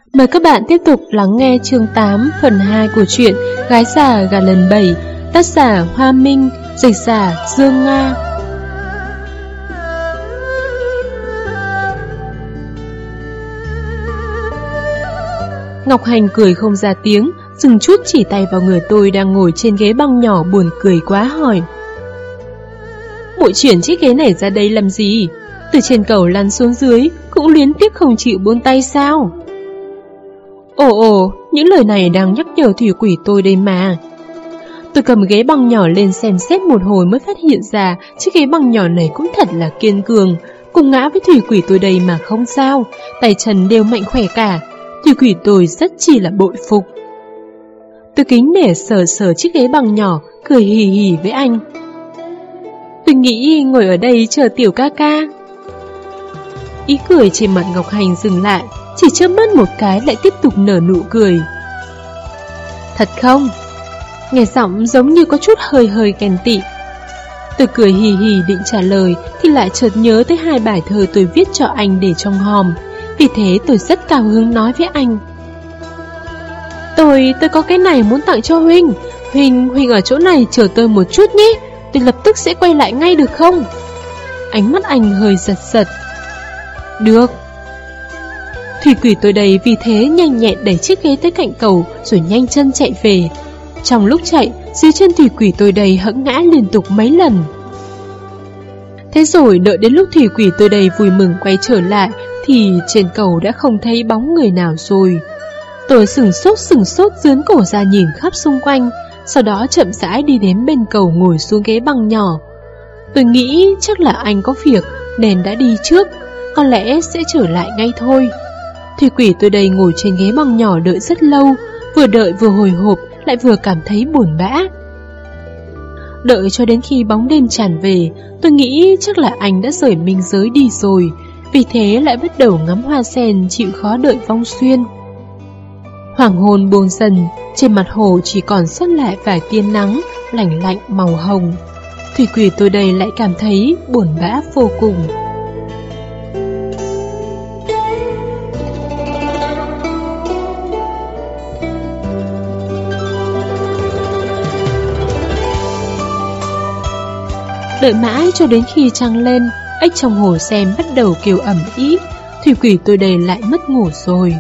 Mời các bạn tiếp tục lắng nghe chương 8 phần 2 của truyện Gái già gả lần 7, tác giả Hoa Minh, dịch giả Dương Nga. Ngọc Hành cười không ra tiếng, dừng chút chỉ tay vào người tôi đang ngồi trên ghế băng nhỏ buồn cười quá hỏi: "Muội chuyển chiếc ghế này ra đây làm gì? Từ trên cầu lăn xuống dưới cũng luyến tiếc không chịu buông tay sao?" Ồ, những lời này đang nhắc nhở thủy quỷ tôi đây mà. Tôi cầm ghế băng nhỏ lên xem xét một hồi mới phát hiện ra chiếc ghế băng nhỏ này cũng thật là kiên cường, cùng ngã với thủy quỷ tôi đây mà không sao, tay chân đều mạnh khỏe cả. Thủy quỷ tôi rất chỉ là bội phục. Tôi kính nể sờ chiếc ghế băng nhỏ, cười hì hì với anh. Tôi nghĩ ngồi ở đây chờ tiểu ca ca. Ý cười trên mặt Ngọc Hành dừng lại, chỉ chớp mắt một cái lại tiếp tục nở nụ cười. Thật không? Nghe giọng giống như có chút hơi ghen tị. Tôi cười hì hì định trả lời thì lại chợt nhớ tới 2 bài thơ tôi viết cho anh để trong hòm. Vì thế tôi rất cao hứng nói với anh: Tôi có cái này muốn tặng cho Huynh. Huynh ở chỗ này chờ tôi một chút nhé. Tôi lập tức sẽ quay lại ngay được không? Ánh mắt anh hơi giật. Được. Thủy quỷ tôi đây vì thế nhanh nhẹn đẩy chiếc ghế tới cạnh cầu rồi nhanh chân chạy về. Trong lúc chạy, dưới chân thủy quỷ tôi đây hẫng ngã liên tục mấy lần. Thế rồi đợi đến lúc thủy quỷ tôi đây vui mừng quay trở lại thì trên cầu đã không thấy bóng người nào rồi. Tôi sửng sốt dướn cổ ra nhìn khắp xung quanh, sau đó chậm rãi đi đến bên cầu ngồi xuống ghế băng nhỏ. Tôi nghĩ chắc là anh có việc nên đã đi trước, có lẽ sẽ trở lại ngay thôi. Thủy quỷ tôi đây ngồi trên ghế băng nhỏ đợi rất lâu, vừa đợi vừa hồi hộp, lại vừa cảm thấy buồn bã. Đợi cho đến khi bóng đêm tràn về, tôi nghĩ chắc là anh đã rời minh giới đi rồi, vì thế lại bắt đầu ngắm hoa sen chịu khó đợi vong xuyên. Hoàng hôn buông dần, trên mặt hồ chỉ còn sót lại vài tia nắng lạnh màu hồng. Thủy quỷ tôi đây lại cảm thấy buồn bã vô cùng. Đợi mãi cho đến khi trăng lên, ếch trong hồ sen bắt đầu kêu ầm ĩ. Thủy quỷ tôi đây lại mất ngủ rồi.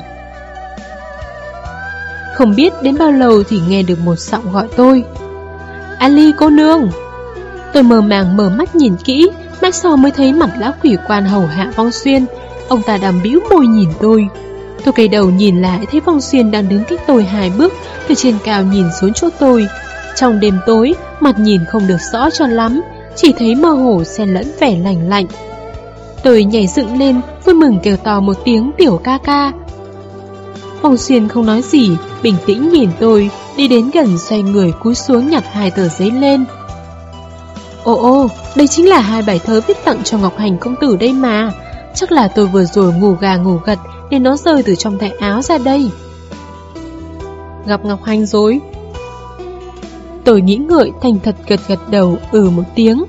Không biết đến bao lâu thì nghe được một giọng gọi tôi: Ali cô nương. Tôi mơ màng mở mắt nhìn kỹ, mãi sau mới thấy mặt lão quỷ quan hầu hạ Vong Xuyên. Ông ta đang bĩu môi nhìn tôi. Tôi quay đầu nhìn lại thấy Vong Xuyên đang đứng cách tôi 2 bước, từ trên cao nhìn xuống chỗ tôi. Trong đêm tối, mặt nhìn không được rõ cho lắm, chỉ thấy mơ hồ xen lẫn vẻ lạnh. Tôi nhảy dựng lên, vui mừng kêu to một tiếng tiểu ca ca. Vong Xuyên không nói gì, bình tĩnh nhìn tôi, đi đến gần xoay người cúi xuống nhặt 2 tờ giấy lên. Ồ, đây chính là 2 bài thơ viết tặng cho Ngọc Hành công tử đây mà. Chắc là tôi vừa rồi ngủ gà ngủ gật nên nó rơi từ trong tay áo ra đây. Gặp Ngọc Hành rồi. Tôi nghĩ ngợi thành thật gật đầu một tiếng.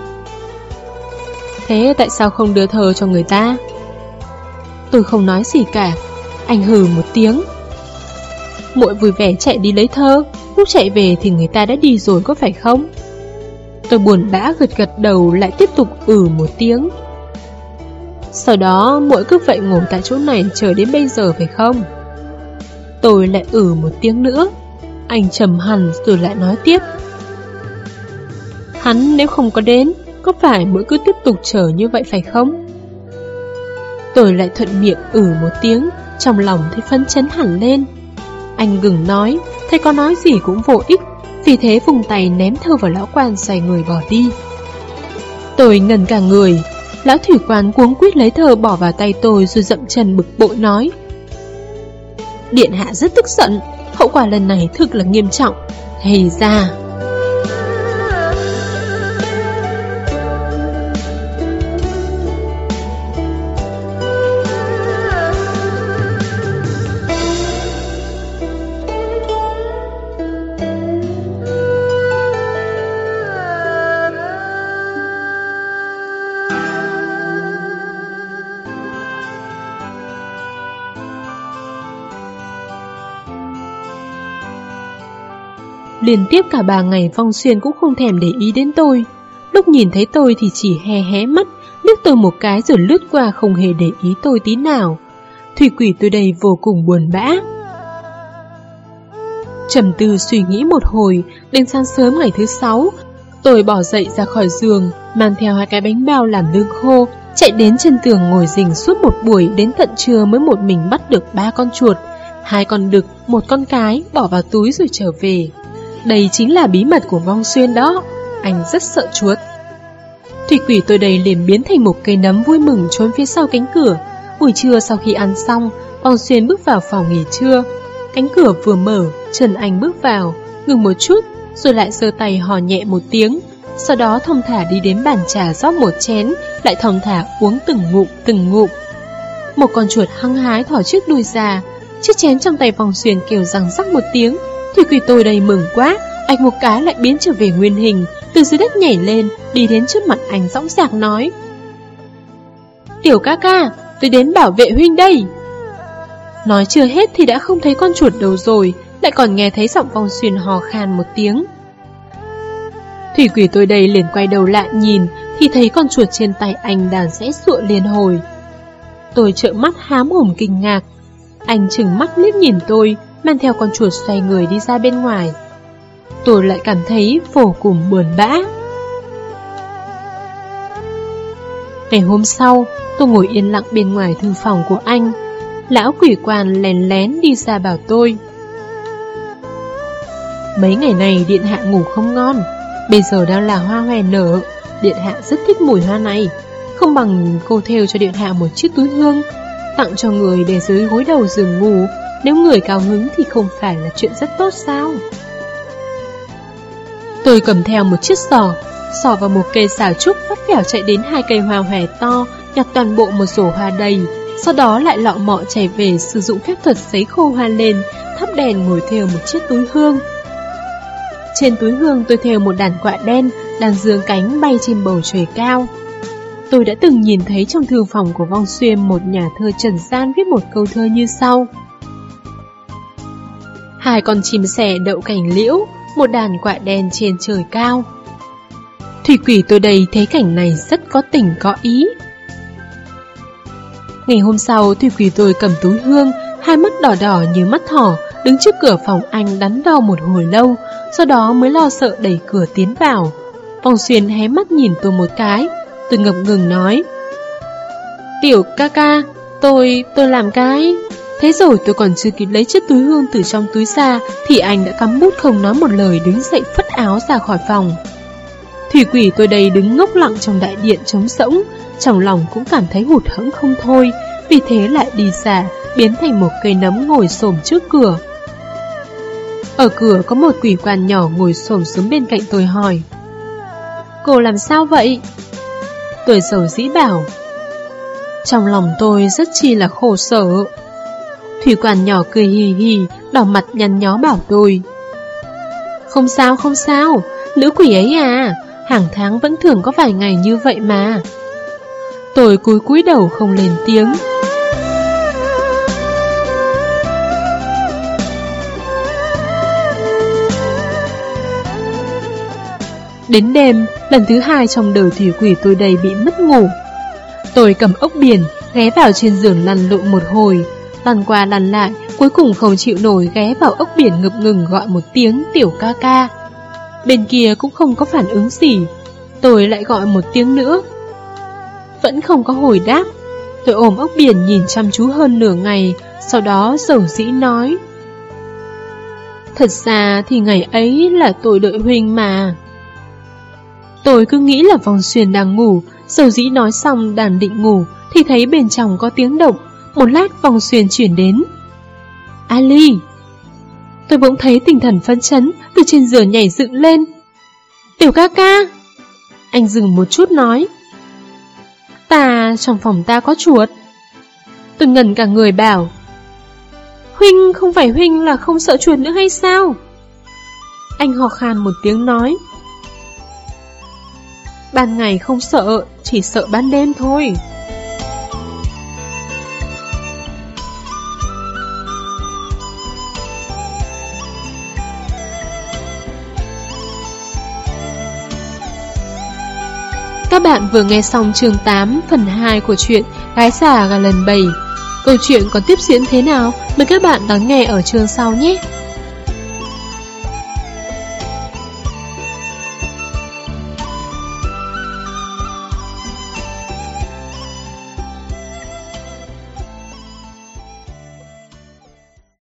Thế tại sao không đưa thơ cho người ta? Tôi không nói gì cả. Anh hừ một tiếng. Muội vui vẻ chạy đi lấy thơ, lúc chạy về thì người ta đã đi rồi có phải không? Tôi buồn bã gật đầu lại tiếp tục một tiếng. Sau đó muội cứ vậy ngồi tại chỗ này chờ đến bây giờ phải không? Tôi lại một tiếng nữa. Anh trầm hẳn rồi lại nói tiếp. Hắn nếu không có đến, có phải muội cứ tiếp tục chờ như vậy phải không? Tôi lại thuận miệng một tiếng, trong lòng thấy phấn chấn hẳn lên. Anh ngừng nói, thấy có nói gì cũng vô ích, vì thế vùng tay ném thơ vào lão quan xoay người bỏ đi. Tôi ngần cả người. Lão thủy quan cuống quýt lấy thơ bỏ vào tay tôi rồi dậm chân bực bội nói: Điện hạ rất tức giận, hậu quả lần này thực là nghiêm trọng. Hay ra Liên tiếp cả 3 ngày Vong Xuyên cũng không thèm để ý đến tôi. Lúc nhìn thấy tôi thì chỉ hé mắt, liếc tôi một cái rồi lướt qua, không hề để ý tôi tí nào. Thủy Quỷ tôi đây vô cùng buồn bã. Trầm tư suy nghĩ một hồi, đến sáng sớm ngày thứ 6, tôi bỏ dậy ra khỏi giường, mang theo 2 cái bánh bao làm lương khô, chạy đến chân tường ngồi rình suốt một buổi, đến tận trưa mới một mình bắt được 3 con chuột, 2 con đực, 1 con cái, bỏ vào túi rồi trở về. Đây chính là bí mật của Vong Xuyên đó, anh rất sợ chuột. Thủy Quỷ tôi đây liền biến thành một cây nấm vui mừng trốn phía sau cánh cửa. Buổi trưa sau khi ăn xong, Vong Xuyên bước vào phòng nghỉ trưa. Cánh cửa vừa mở, Trần Anh bước vào, ngừng một chút, rồi lại giơ tay hò nhẹ một tiếng. Sau đó thong thả đi đến bàn trà rót một chén, lại thong thả uống từng ngụm. Một con chuột hăng hái thỏ chiếc đuôi ra, chiếc chén trong tay Vong Xuyên kêu răng rắc một tiếng. Thủy Quỷ tôi đây mừng quá, anh một cái lại biến trở về nguyên hình, từ dưới đất nhảy lên, đi đến trước mặt anh dõng dạc nói: "Tiểu ca ca, tôi đến bảo vệ huynh đây." Nói chưa hết thì đã không thấy con chuột đâu rồi, lại còn nghe thấy giọng Vong Xuyên hò khan một tiếng. Thủy Quỷ tôi đây liền quay đầu lại nhìn, thì thấy con chuột trên tay anh đang rẽ sụa liên hồi. Tôi trợn mắt há mồm kinh ngạc. Anh trừng mắt liếc nhìn tôi, mang theo con chuột xoay người đi ra bên ngoài. Tôi lại cảm thấy vô cùng buồn bã. Ngày hôm sau, tôi ngồi yên lặng bên ngoài thư phòng của anh. Lão quỷ quan lén lén đi ra bảo tôi: "Mấy ngày này điện hạ ngủ không ngon. Bây giờ đang là hoa hòe nở, điện hạ rất thích mùi hoa này. Không bằng cô thêu cho điện hạ một chiếc túi hương, tặng cho người để dưới gối đầu giường ngủ. Nếu người cao hứng thì không phải là chuyện rất tốt sao?" Tôi cầm theo một chiếc sỏ vào một cây xào trúc, vắt vẻo chạy đến 2 cây hoa hòe to, nhặt toàn bộ một rổ hoa đầy. Sau đó lại lọ mọ chạy về, sử dụng phép thuật sấy khô hoa lên, thắp đèn ngồi thêu một chiếc túi hương. Trên túi hương tôi thêu một đàn quạ đen đang dương cánh bay trên bầu trời cao. Tôi đã từng nhìn thấy trong thư phòng của Vong Xuyên một nhà thơ trần gian viết một câu thơ như sau: "2 con chim sẻ đậu cành liễu, một đàn quạ đen trên trời cao." Thủy Quỷ tôi đây thấy cảnh này rất có tình có ý. Ngày hôm sau, Thủy Quỷ tôi cầm túi hương, 2 mắt đỏ đỏ như mắt thỏ, đứng trước cửa phòng anh đắn đo một hồi lâu, sau đó mới lo sợ đẩy cửa tiến vào. Vong Xuyên hé mắt nhìn tôi một cái, tôi ngập ngừng nói: "Tiểu ca ca, tôi làm cái..." Thế rồi tôi còn chưa kịp lấy chiếc túi hương từ trong túi ra thì anh đã cắm bút không nói một lời, đứng dậy phất áo ra khỏi phòng. Thủy Quỷ tôi đây đứng ngốc lặng trong đại điện trống rỗng, trong lòng cũng cảm thấy hụt hẫng không thôi, vì thế lại đi ra, biến thành một cây nấm ngồi xổm trước cửa. Ở cửa có một quỷ quan nhỏ ngồi xổm xuống bên cạnh tôi hỏi: "Cô làm sao vậy?" Tôi dầu dĩ bảo. Trong lòng tôi rất chi là khổ sở. Thủy quan nhỏ cười hì hì, đỏ mặt nhăn nhó bảo tôi: Không sao, nữ quỷ ấy à, hàng tháng vẫn thường có vài ngày như vậy mà." Tôi cúi đầu không lên tiếng. Đến đêm, lần thứ 2 trong đời Thủy Quỷ tôi đây bị mất ngủ. Tôi cầm ốc biển, ghé vào trên giường lăn lộn một hồi, lăn qua lăn lại, cuối cùng không chịu nổi, ghé vào ốc biển ngập ngừng gọi một tiếng "Tiểu ca ca". Bên kia cũng không có phản ứng gì. Tôi lại gọi một tiếng nữa, vẫn không có hồi đáp. Tôi ôm ốc biển nhìn chăm chú hơn nửa ngày, sau đó dầu dĩ nói: "Thật ra thì ngày ấy là tôi đợi huynh mà." Tôi cứ nghĩ là Vong Xuyên đang ngủ, dầu dĩ nói xong đang định ngủ thì thấy bên trong có tiếng động. Một lát Vong Xuyên chuyển đến: "Ali!" Tôi bỗng thấy tinh thần phấn chấn, từ trên giường nhảy dựng lên. "Tiểu ca ca!" Anh dừng một chút nói: "Trong phòng ta có chuột." Tôi ngẩn cả người bảo: "Huynh, không phải huynh là không sợ chuột nữa hay sao?" Anh ho khan một tiếng nói: "Ban ngày không sợ, chỉ sợ ban đêm thôi." Các bạn vừa nghe xong chương 8 phần 2 của truyện Gái già gà lần 7. Câu chuyện có tiếp diễn thế nào? Mời các bạn đón nghe ở chương sau nhé.